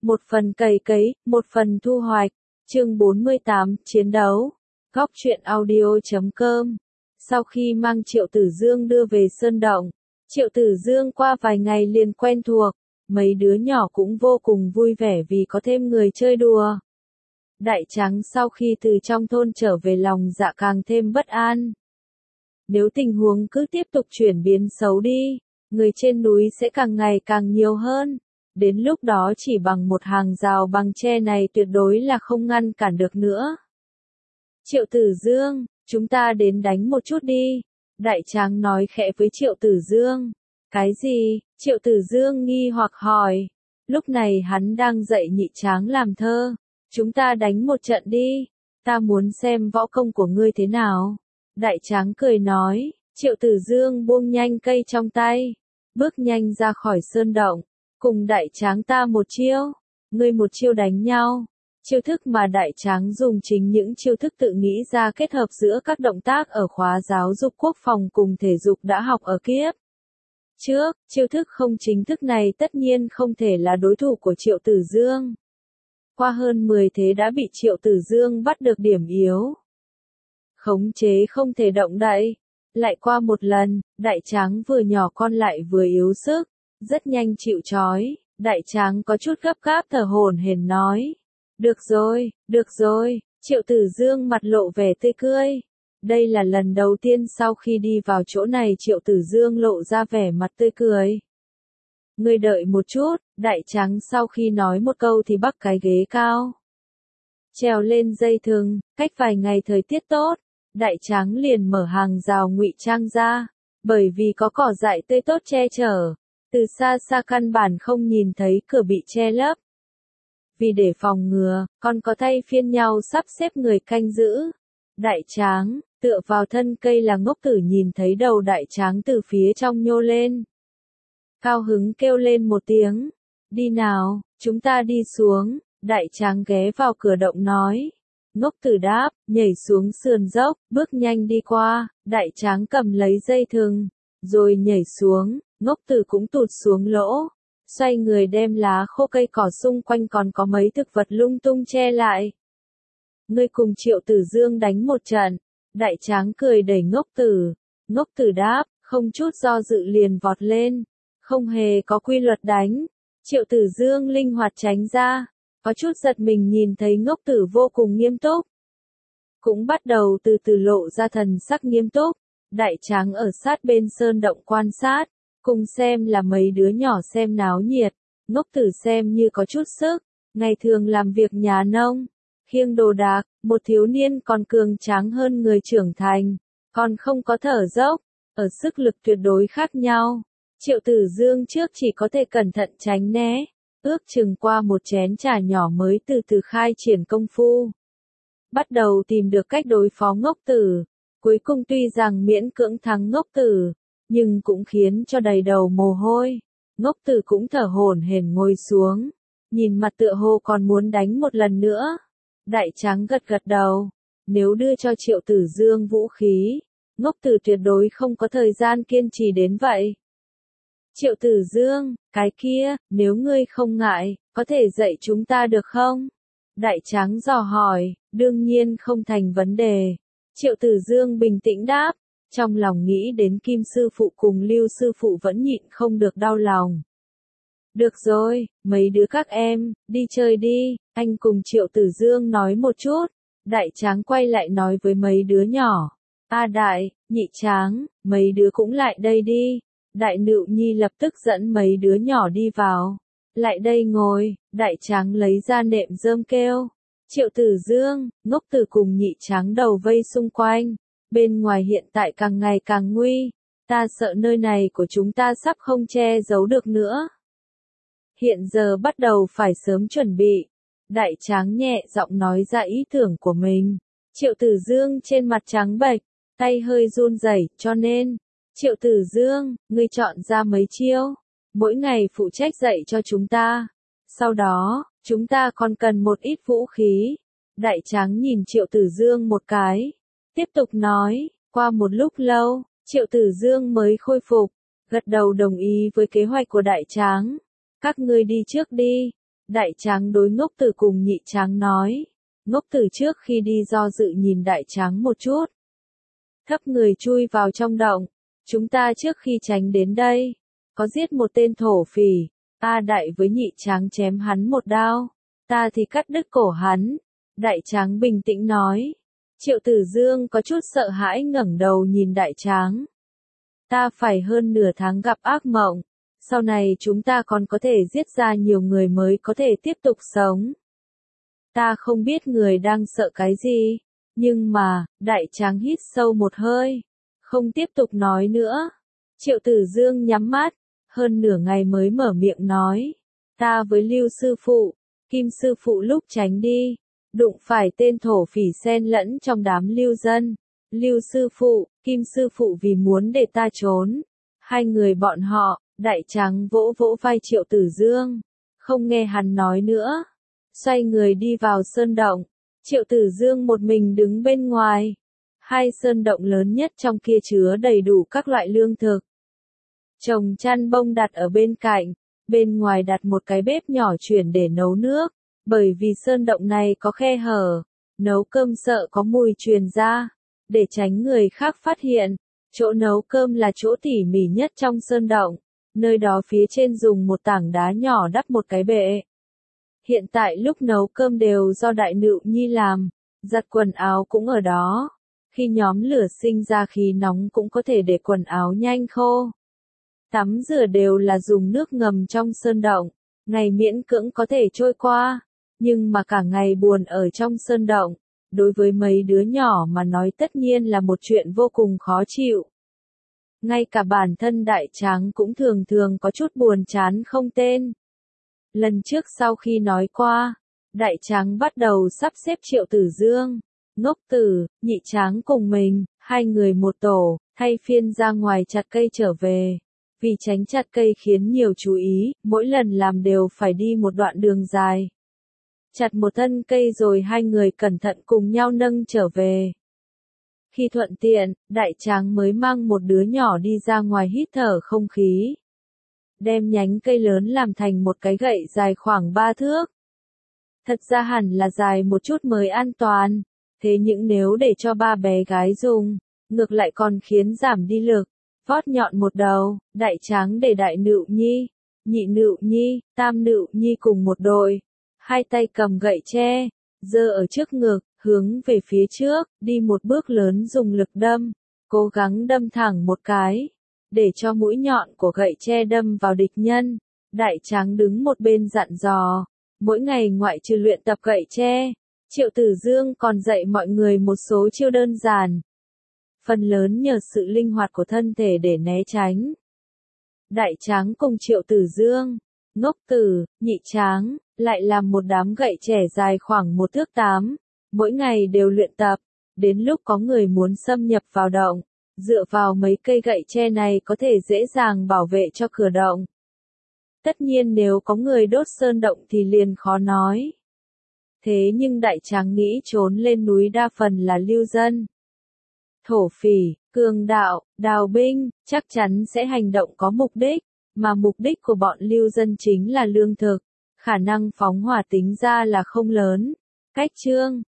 một phần cày cấy, một phần thu hoạch. Chương 48, chiến đấu. Góc truyện audio.com. Sau khi mang Triệu Tử Dương đưa về Sơn Động, Triệu Tử Dương qua vài ngày liền quen thuộc, mấy đứa nhỏ cũng vô cùng vui vẻ vì có thêm người chơi đùa. Đại Tráng sau khi từ trong thôn trở về lòng dạ càng thêm bất an. Nếu tình huống cứ tiếp tục chuyển biến xấu đi, người trên núi sẽ càng ngày càng nhiều hơn. Đến lúc đó chỉ bằng một hàng rào bằng tre này tuyệt đối là không ngăn cản được nữa. Triệu Tử Dương, chúng ta đến đánh một chút đi. Đại Tráng nói khẽ với Triệu Tử Dương. Cái gì? Triệu Tử Dương nghi hoặc hỏi. Lúc này hắn đang dạy Nhị Tráng làm thơ. Chúng ta đánh một trận đi. Ta muốn xem võ công của ngươi thế nào. Đại Tráng cười nói. Triệu Tử Dương buông nhanh cây trong tay. Bước nhanh ra khỏi sơn động. Cùng Đại Tráng ta một chiêu. Ngươi một chiêu đánh nhau. Chiêu thức mà Đại Tráng dùng chính những chiêu thức tự nghĩ ra kết hợp giữa các động tác ở khóa giáo dục quốc phòng cùng thể dục đã học ở kiếp trước. Chiêu thức không chính thức này tất nhiên không thể là đối thủ của Triệu Tử Dương. Qua hơn 10 thế đã bị Triệu Tử Dương bắt được điểm yếu. Khống chế không thể động đậy. Lại qua một lần, Đại Tráng vừa nhỏ con lại vừa yếu sức. Rất nhanh chịu trói. Đại Tráng có chút gấp gáp thở hổn hển nói. Được rồi, Triệu Tử Dương mặt lộ vẻ tươi cười. Đây là lần đầu tiên sau khi đi vào chỗ này Triệu Tử Dương lộ ra vẻ mặt tươi cười. Ngươi đợi một chút, Đại Tráng sau khi nói một câu thì bắc cái ghế cao. Trèo lên dây thừng, cách vài ngày thời tiết tốt, Đại Tráng liền mở hàng rào ngụy trang ra, bởi vì có cỏ dại tươi tốt che chở, từ xa xa căn bản không nhìn thấy cửa bị che lấp. Vì để phòng ngừa, còn có thay phiên nhau sắp xếp người canh giữ. Đại Tráng, tựa vào thân cây là Ngốc Tử nhìn thấy đầu Đại Tráng từ phía trong nhô lên. Cao hứng kêu lên một tiếng. Đi nào, chúng ta đi xuống. Đại Tráng ghé vào cửa động nói. Ngốc Tử đáp, nhảy xuống sườn dốc, bước nhanh đi qua. Đại Tráng cầm lấy dây thừng, rồi nhảy xuống. Ngốc Tử cũng tụt xuống lỗ. Xoay người đem lá khô cây cỏ xung quanh còn có mấy thực vật lung tung che lại. Ngươi cùng Triệu Tử Dương đánh một trận. Đại Tráng cười đẩy Ngốc Tử. Ngốc Tử đáp, không chút do dự liền vọt lên. Không hề có quy luật đánh. Triệu Tử Dương linh hoạt tránh ra. Có chút giật mình nhìn thấy Ngốc Tử vô cùng nghiêm túc. Cũng bắt đầu từ từ lộ ra thần sắc nghiêm túc. Đại Tráng ở sát bên sơn động quan sát. Cùng xem là mấy đứa nhỏ xem náo nhiệt, Ngốc Tử xem như có chút sức, ngày thường làm việc nhà nông, khiêng đồ đạc, một thiếu niên còn cường tráng hơn người trưởng thành, còn không có thở dốc, ở sức lực tuyệt đối khác nhau. Triệu Tử Dương trước chỉ có thể cẩn thận tránh né, ước chừng qua một chén trà nhỏ mới từ từ khai triển công phu. Bắt đầu tìm được cách đối phó Ngốc Tử, cuối cùng tuy rằng miễn cưỡng thắng Ngốc Tử, nhưng cũng khiến cho đầy đầu mồ hôi. Ngốc Tử cũng thở hổn hển ngồi xuống, nhìn mặt tựa hồ còn muốn đánh một lần nữa. Đại Tráng gật gật đầu, nếu đưa cho Triệu Tử Dương vũ khí, Ngốc Tử tuyệt đối không có thời gian kiên trì đến vậy. Triệu Tử Dương, cái kia, nếu ngươi không ngại, có thể dạy chúng ta được không? Đại Tráng dò hỏi, đương nhiên không thành vấn đề. Triệu Tử Dương bình tĩnh đáp. Trong lòng nghĩ đến Kim sư phụ cùng Lưu sư phụ vẫn nhịn không được đau lòng. Được rồi, mấy đứa các em, đi chơi đi, anh cùng Triệu Tử Dương nói một chút. Đại Tráng quay lại nói với mấy đứa nhỏ. Đại, Nhị Tráng, mấy đứa cũng lại đây đi. Đại Nựu Nhi lập tức dẫn mấy đứa nhỏ đi vào. Lại đây ngồi, Đại Tráng lấy ra nệm rơm kêu. Triệu Tử Dương, Ngốc Tử cùng Nhị Tráng đầu vây xung quanh. Bên ngoài hiện tại càng ngày càng nguy, ta sợ nơi này của chúng ta sắp không che giấu được nữa. Hiện giờ bắt đầu phải sớm chuẩn bị. Đại Tráng nhẹ giọng nói ra ý tưởng của mình. Triệu Tử Dương trên mặt trắng bệch, tay hơi run rẩy, cho nên, Triệu Tử Dương, ngươi chọn ra mấy chiêu, mỗi ngày phụ trách dạy cho chúng ta. Sau đó, chúng ta còn cần một ít vũ khí. Đại Tráng nhìn Triệu Tử Dương một cái. Tiếp tục nói, qua một lúc lâu, Triệu Tử Dương mới khôi phục, gật đầu đồng ý với kế hoạch của Đại Tráng. Các ngươi đi trước đi, Đại tráng đối Ngốc Tử cùng Nhị Tráng nói. Ngốc Tử trước khi đi do dự nhìn Đại Tráng một chút. Thấp người chui vào trong động. Chúng ta trước khi tránh đến đây, có giết một tên thổ phỉ. A Đại với Nhị Tráng chém hắn một đao. Ta thì cắt đứt cổ hắn. Đại Tráng bình tĩnh nói. Triệu Tử Dương có chút sợ hãi ngẩng đầu nhìn Đại Tráng. Ta phải hơn nửa tháng gặp ác mộng. Sau này chúng ta còn có thể giết ra nhiều người mới có thể tiếp tục sống. Ta không biết người đang sợ cái gì. Nhưng mà, Đại Tráng hít sâu một hơi. Không tiếp tục nói nữa. Triệu Tử Dương nhắm mắt. Hơn nửa ngày mới mở miệng nói. Ta với Lưu sư phụ, Kim sư phụ lúc tránh đi. Đụng phải tên thổ phỉ xen lẫn trong đám lưu dân. Lưu sư phụ, Kim sư phụ vì muốn để ta trốn. Hai người bọn họ, Đại Tráng vỗ vỗ vai Triệu Tử Dương. Không nghe hắn nói nữa. Xoay người đi vào sơn động. Triệu Tử Dương một mình đứng bên ngoài. Hai sơn động lớn nhất trong kia chứa đầy đủ các loại lương thực. Chồng chăn bông đặt ở bên cạnh. Bên ngoài đặt một cái bếp nhỏ chuyển để nấu nước. Bởi vì sơn động này có khe hở. Nấu cơm sợ có mùi truyền ra. Để tránh người khác phát hiện. Chỗ nấu cơm là chỗ tỉ mỉ nhất trong sơn động. Nơi đó phía trên dùng một tảng đá nhỏ đắp một cái bệ. Hiện tại lúc nấu cơm đều do Đại Nựu Nhi làm. Giặt quần áo cũng ở đó. Khi nhóm lửa sinh ra khí nóng cũng có thể để quần áo nhanh khô. Tắm rửa đều là dùng nước ngầm trong sơn động. Ngày miễn cưỡng có thể trôi qua. Nhưng mà cả ngày buồn ở trong sơn động. Đối với mấy đứa nhỏ mà nói tất nhiên là một chuyện vô cùng khó chịu. Ngay cả bản thân Đại Tráng cũng thường thường có chút buồn chán không tên. Lần trước sau khi nói qua, Đại Tráng bắt đầu sắp xếp Triệu Tử Dương, Ngốc Tử, Nhị Tráng cùng mình, hai người một tổ, thay phiên ra ngoài chặt cây trở về. Vì tránh chặt cây khiến nhiều chú ý, mỗi lần làm đều phải đi một đoạn đường dài. Chặt một thân cây rồi hai người cẩn thận cùng nhau nâng trở về. Khi thuận tiện, Đại Tráng mới mang một đứa nhỏ đi ra ngoài hít thở không khí. Đem nhánh cây lớn làm thành một cái gậy dài khoảng 3 thước. Thật ra hẳn là dài một chút mới an toàn. Thế nhưng nếu để cho ba bé gái dùng, ngược lại còn khiến giảm đi lực. Vót nhọn một đầu, Đại Tráng để Đại Nựu Nhi, Nhị Nựu Nhi, Tam Nựu Nhi cùng một đội. Hai tay cầm gậy tre, giơ ở trước ngực, hướng về phía trước, đi một bước lớn dùng lực đâm, cố gắng đâm thẳng một cái, để cho mũi nhọn của gậy tre đâm vào địch nhân. Đại Tráng đứng một bên dặn dò, mỗi ngày ngoại trừ luyện tập gậy tre, Triệu Tử Dương còn dạy mọi người một số chiêu đơn giản. Phần lớn nhờ sự linh hoạt của thân thể để né tránh. Đại Tráng cùng Triệu Tử Dương, Ngốc Tử, Nhị Tráng, lại làm một đám gậy trẻ dài khoảng 1 thước 8, mỗi ngày đều luyện tập, đến lúc có người muốn xâm nhập vào động, dựa vào mấy cây gậy tre này có thể dễ dàng bảo vệ cho cửa động. Tất nhiên nếu có người đốt sơn động thì liền khó nói. Thế nhưng Đại Tráng nghĩ trốn lên núi đa phần là lưu dân. Thổ phỉ, cường đạo, đào binh, chắc chắn sẽ hành động có mục đích, mà mục đích của bọn lưu dân chính là lương thực. Khả năng phóng hỏa tính ra là không lớn. Cách chương